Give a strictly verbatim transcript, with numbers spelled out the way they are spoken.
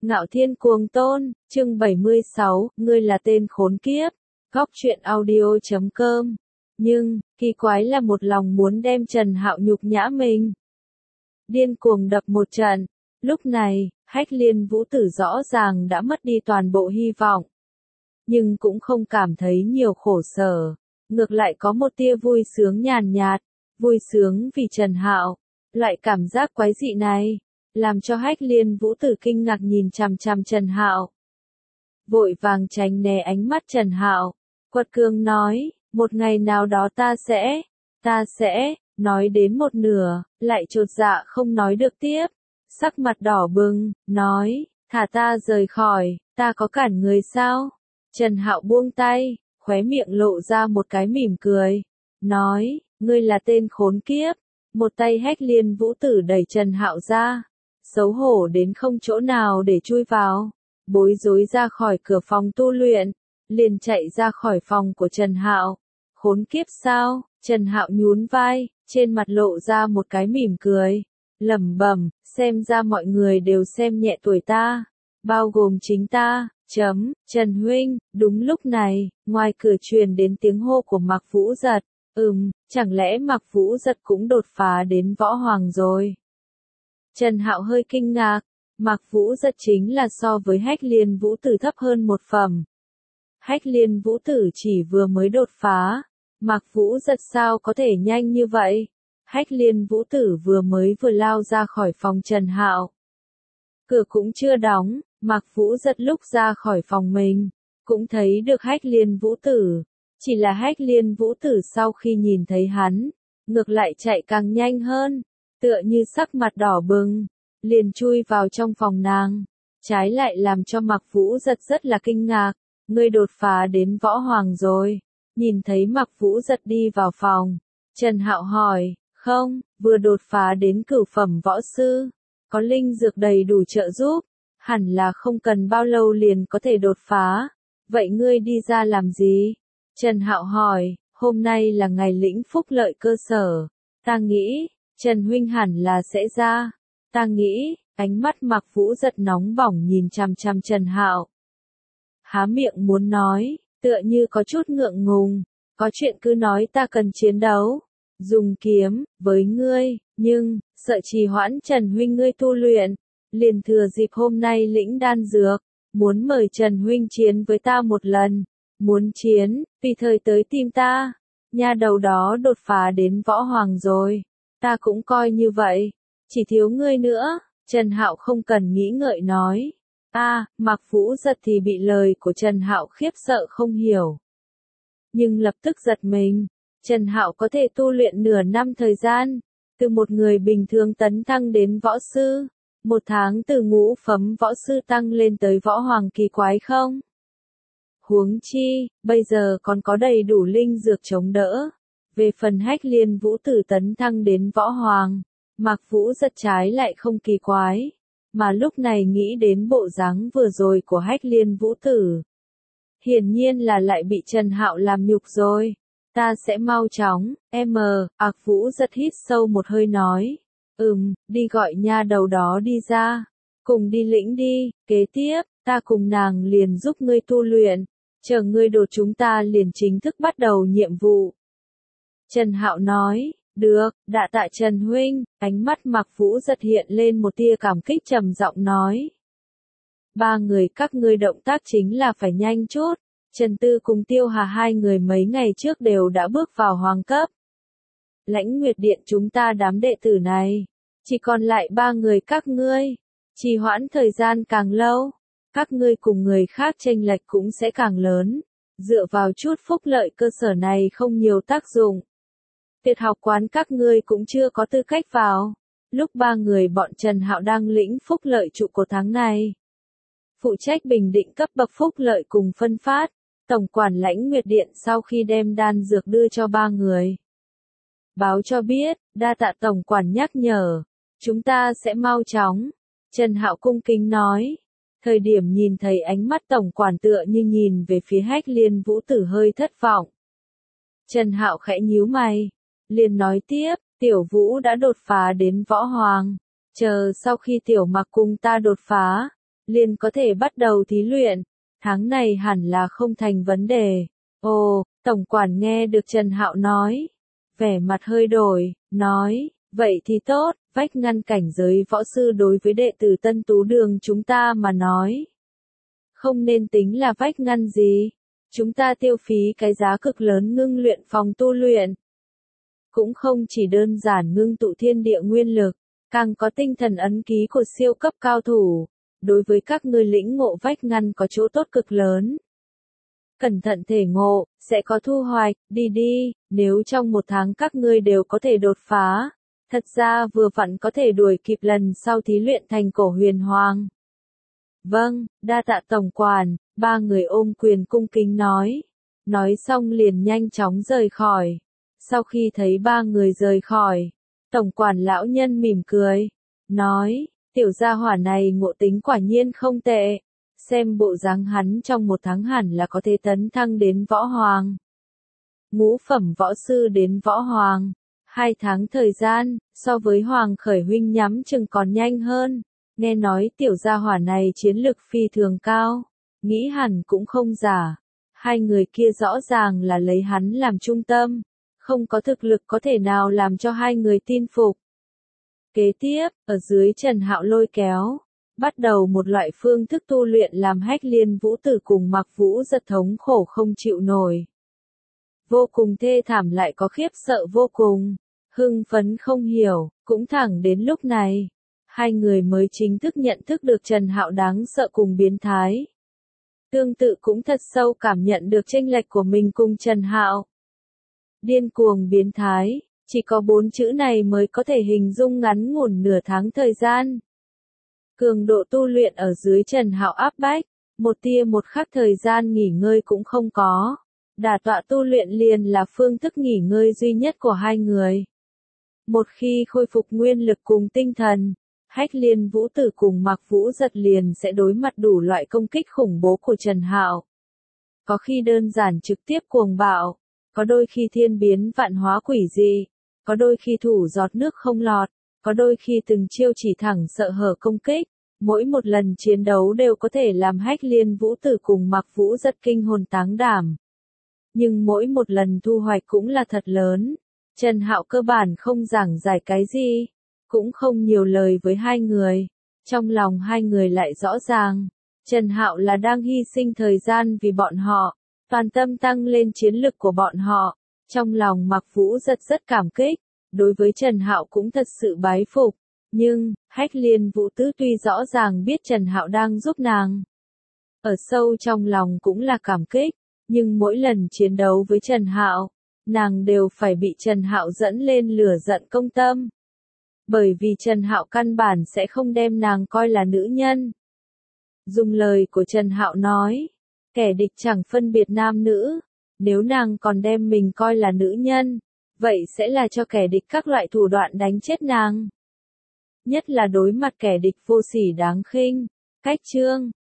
Ngạo Thiên Cuồng Tôn, chương bảy mươi sáu, ngươi là tên khốn kiếp. Góc truyện audio chấm com. Nhưng, kỳ quái là một lòng muốn đem Trần Hạo nhục nhã mình. Điên cuồng đập một trận. Lúc này, Hách Liên Vũ Tử rõ ràng đã mất đi toàn bộ hy vọng. Nhưng cũng không cảm thấy nhiều khổ sở. Ngược lại có một tia vui sướng nhàn nhạt. Vui sướng vì Trần Hạo. Loại cảm giác quái dị này làm cho Hách Liên Vũ Tử kinh ngạc nhìn chằm chằm Trần Hạo. Vội vàng tránh né ánh mắt Trần Hạo, quật cường nói, một ngày nào đó ta sẽ, ta sẽ, nói đến một nửa, lại chột dạ không nói được tiếp. Sắc mặt đỏ bừng, nói, thả ta rời khỏi, ta có cản người sao? Trần Hạo buông tay, khóe miệng lộ ra một cái mỉm cười, nói, ngươi là tên khốn kiếp. Một tay Hách Liên Vũ Tử đẩy Trần Hạo ra, xấu hổ đến không chỗ nào để chui vào, bối rối ra khỏi cửa phòng tu luyện, liền chạy ra khỏi phòng của Trần Hạo. Khốn kiếp sao? Trần Hạo nhún vai, trên mặt lộ ra một cái mỉm cười, lẩm bẩm, xem ra mọi người đều xem nhẹ tuổi ta, bao gồm chính ta. Chấm, Trần huynh. Đúng lúc này, ngoài cửa truyền đến tiếng hô của Mạc Vũ Giật. Ừm, chẳng lẽ Mạc Vũ Giật cũng đột phá đến võ hoàng rồi? Trần Hạo hơi kinh ngạc, Mạc Vũ Giật chính là so với Hách Liên Vũ Tử thấp hơn một phẩm. Hách Liên Vũ Tử chỉ vừa mới đột phá, Mạc Vũ Giật sao có thể nhanh như vậy? Hách Liên Vũ Tử vừa mới vừa lao ra khỏi phòng Trần Hạo. Cửa cũng chưa đóng, Mạc Vũ Giật lúc ra khỏi phòng mình, cũng thấy được Hách Liên Vũ Tử. Chỉ là Hách Liên Vũ Tử sau khi nhìn thấy hắn, ngược lại chạy càng nhanh hơn, tựa như sắc mặt đỏ bừng, liền chui vào trong phòng nàng. Trái lại làm cho Mạc Vũ Giật rất là kinh ngạc, ngươi đột phá đến võ hoàng rồi. Nhìn thấy Mạc Vũ Giật đi vào phòng, Trần Hạo hỏi, không, vừa đột phá đến cửu phẩm võ sư, có linh dược đầy đủ trợ giúp, hẳn là không cần bao lâu liền có thể đột phá. Vậy ngươi đi ra làm gì? Trần Hạo hỏi, hôm nay là ngày lĩnh phúc lợi cơ sở, ta nghĩ, Trần huynh hẳn là sẽ ra, ta nghĩ, ánh mắt Mạc Vũ Giật nóng bỏng nhìn chằm chằm Trần Hạo. Há miệng muốn nói, tựa như có chút ngượng ngùng, có chuyện cứ nói ta cần chiến đấu, dùng kiếm, với ngươi, nhưng, sợ trì hoãn Trần huynh ngươi tu luyện, liền thừa dịp hôm nay lĩnh đan dược, muốn mời Trần huynh chiến với ta một lần. Muốn chiến, vì thời tới tìm ta, nha đầu đó đột phá đến võ hoàng rồi, ta cũng coi như vậy, chỉ thiếu ngươi nữa. Trần Hạo không cần nghĩ ngợi nói, a, à, Mạc Vũ Giật thì bị lời của Trần Hạo khiếp sợ không hiểu, nhưng lập tức giật mình. Trần Hạo có thể tu luyện nửa năm thời gian, từ một người bình thường tấn thăng đến võ sư, một tháng từ ngũ phẩm võ sư tăng lên tới võ hoàng, kỳ quái không? Huống chi, bây giờ còn có đầy đủ linh dược chống đỡ. Về phần Hách Liên Vũ Tử tấn thăng đến võ hoàng, Mạc Vũ Giật trái lại không kỳ quái, mà lúc này nghĩ đến bộ dáng vừa rồi của Hách Liên Vũ Tử. Hiển nhiên là lại bị Trần Hạo làm nhục rồi. Ta sẽ mau chóng, em, Mạc Vũ Giật hít sâu một hơi nói. Ừm, đi gọi nha đầu đó đi ra, cùng đi lĩnh đi, kế tiếp, ta cùng nàng liền giúp ngươi tu luyện. Chờ ngươi đột chúng ta liền chính thức bắt đầu nhiệm vụ. Trần Hạo nói, được, đa tạ Trần huynh. Ánh mắt Mạc Vũ Giật hiện lên một tia cảm kích, trầm giọng nói. Ba người các ngươi động tác chính là phải nhanh chút. Trần Tư cùng Tiêu Hà hai người mấy ngày trước đều đã bước vào hoàng cấp. Lãnh Nguyệt Điện chúng ta đám đệ tử này, chỉ còn lại ba người các ngươi. Trì hoãn thời gian càng lâu, các ngươi cùng người khác chênh lệch cũng sẽ càng lớn. Dựa vào chút phúc lợi cơ sở này không nhiều tác dụng. Tuyệt học quán các ngươi cũng chưa có tư cách vào. Lúc ba người bọn Trần Hạo đang lĩnh phúc lợi trụ của tháng này, phụ trách bình định cấp bậc phúc lợi cùng phân phát, tổng quản Lãnh Nguyệt Điện sau khi đem đan dược đưa cho ba người, báo cho biết, đa tạ tổng quản nhắc nhở, chúng ta sẽ mau chóng. Trần Hạo cung kính nói. Thời điểm nhìn thấy ánh mắt tổng quản tựa như nhìn về phía Hách Liên Vũ Tử hơi thất vọng. Trần Hạo khẽ nhíu mày, liền nói tiếp, Tiểu Vũ đã đột phá đến võ hoàng, chờ sau khi Tiểu Mặc cùng ta đột phá, liền có thể bắt đầu thí luyện. Tháng này hẳn là không thành vấn đề. Ồ, tổng quản nghe được Trần Hạo nói. Vẻ mặt hơi đổi, nói, vậy thì tốt, vách ngăn cảnh giới võ sư đối với đệ tử Tân Tú Đường chúng ta mà nói. Không nên tính là vách ngăn gì. Chúng ta tiêu phí cái giá cực lớn ngưng luyện phòng tu luyện. Cũng không chỉ đơn giản ngưng tụ thiên địa nguyên lực, càng có tinh thần ấn ký của siêu cấp cao thủ. Đối với các ngươi lĩnh ngộ vách ngăn có chỗ tốt cực lớn. Cẩn thận thể ngộ, sẽ có thu hoạch, đi đi, nếu trong một tháng các ngươi đều có thể đột phá. Thật ra vừa vặn có thể đuổi kịp lần sau thí luyện thành cổ huyền hoàng. Vâng, đa tạ tổng quản, ba người ôm quyền cung kính nói. Nói xong liền nhanh chóng rời khỏi. Sau khi thấy ba người rời khỏi, tổng quản lão nhân mỉm cười, nói, tiểu gia hỏa này ngộ tính quả nhiên không tệ. Xem bộ dáng hắn trong một tháng hẳn là có thể tấn thăng đến võ hoàng. Ngũ phẩm võ sư đến võ hoàng. Hai tháng thời gian, so với Hoàng Khởi huynh nhắm chừng còn nhanh hơn. Nghe nói tiểu gia hỏa này chiến lực phi thường cao. Nghĩ hẳn cũng không giả. Hai người kia rõ ràng là lấy hắn làm trung tâm. Không có thực lực có thể nào làm cho hai người tin phục. Kế tiếp, ở dưới Trần Hạo lôi kéo. Bắt đầu một loại phương thức tu luyện làm Hách Liên Vũ Tử cùng Mặc Vũ Giật thống khổ không chịu nổi. Vô cùng thê thảm lại có khiếp sợ vô cùng. Hưng phấn không hiểu, cũng thẳng đến lúc này. Hai người mới chính thức nhận thức được Trần Hạo đáng sợ cùng biến thái. Tương tự cũng thật sâu cảm nhận được chênh lệch của mình cùng Trần Hạo. Điên cuồng biến thái, chỉ có bốn chữ này mới có thể hình dung ngắn ngủn nửa tháng thời gian. Cường độ tu luyện ở dưới Trần Hạo áp bách, một tia một khắc thời gian nghỉ ngơi cũng không có. Đả tọa tu luyện liền là phương thức nghỉ ngơi duy nhất của hai người. Một khi khôi phục nguyên lực cùng tinh thần, Hách Liên Vũ Tử cùng Mặc Vũ Giật liền sẽ đối mặt đủ loại công kích khủng bố của Trần Hạo. Có khi đơn giản trực tiếp cuồng bạo, có đôi khi thiên biến vạn hóa quỷ dị, có đôi khi thủ giọt nước không lọt, có đôi khi từng chiêu chỉ thẳng sợ hở công kích. Mỗi một lần chiến đấu đều có thể làm Hách Liên Vũ Tử cùng Mặc Vũ Giật kinh hồn táng đảm. Nhưng mỗi một lần thu hoạch cũng là thật lớn. Trần Hạo cơ bản không giảng giải cái gì, cũng không nhiều lời với hai người. Trong lòng hai người lại rõ ràng, Trần Hạo là đang hy sinh thời gian vì bọn họ, toàn tâm tăng lên chiến lực của bọn họ. Trong lòng Mặc Vũ Giật rất cảm kích, đối với Trần Hạo cũng thật sự bái phục. Nhưng, Hách Liên Vũ Tử tuy rõ ràng biết Trần Hạo đang giúp nàng. Ở sâu trong lòng cũng là cảm kích, nhưng mỗi lần chiến đấu với Trần Hạo, nàng đều phải bị Trần Hạo dẫn lên lửa giận công tâm. Bởi vì Trần Hạo căn bản sẽ không đem nàng coi là nữ nhân. Dùng lời của Trần Hạo nói, kẻ địch chẳng phân biệt nam nữ, nếu nàng còn đem mình coi là nữ nhân, vậy sẽ là cho kẻ địch các loại thủ đoạn đánh chết nàng. Nhất là đối mặt kẻ địch vô sỉ đáng khinh. Cách chương